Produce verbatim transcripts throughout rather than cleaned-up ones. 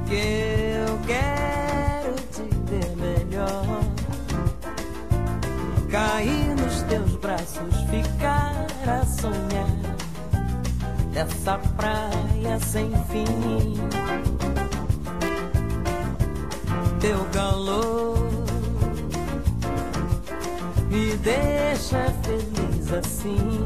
que eu quero te ver melhor. Cair nos teus braços, ficar a sonhar dessa praia sem fim. Teu calor me deixa feliz assim,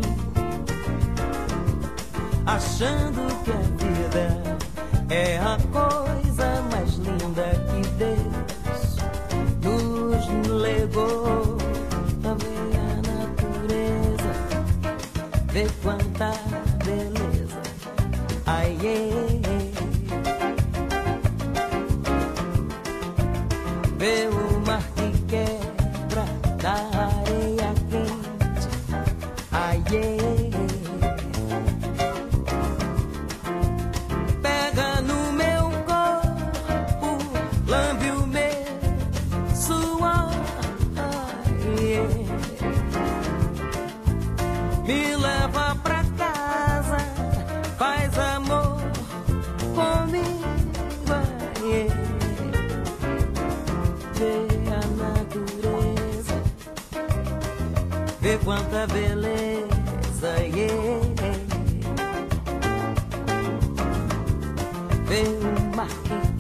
achando que a vida é a coisa mais linda que Deus nos legou. Também a natureza, vê quanta beleza. Ai, ai, ai. Vê o mar que quebra da areia quente. Ai, ai, ai. Pega no meu corpo, lambe o meu suor. Ai, ai. Me leva pra casa, faz amor comigo. Ai, ai. Vê a natureza, vê quanta beleza, yeah. Vê o mar que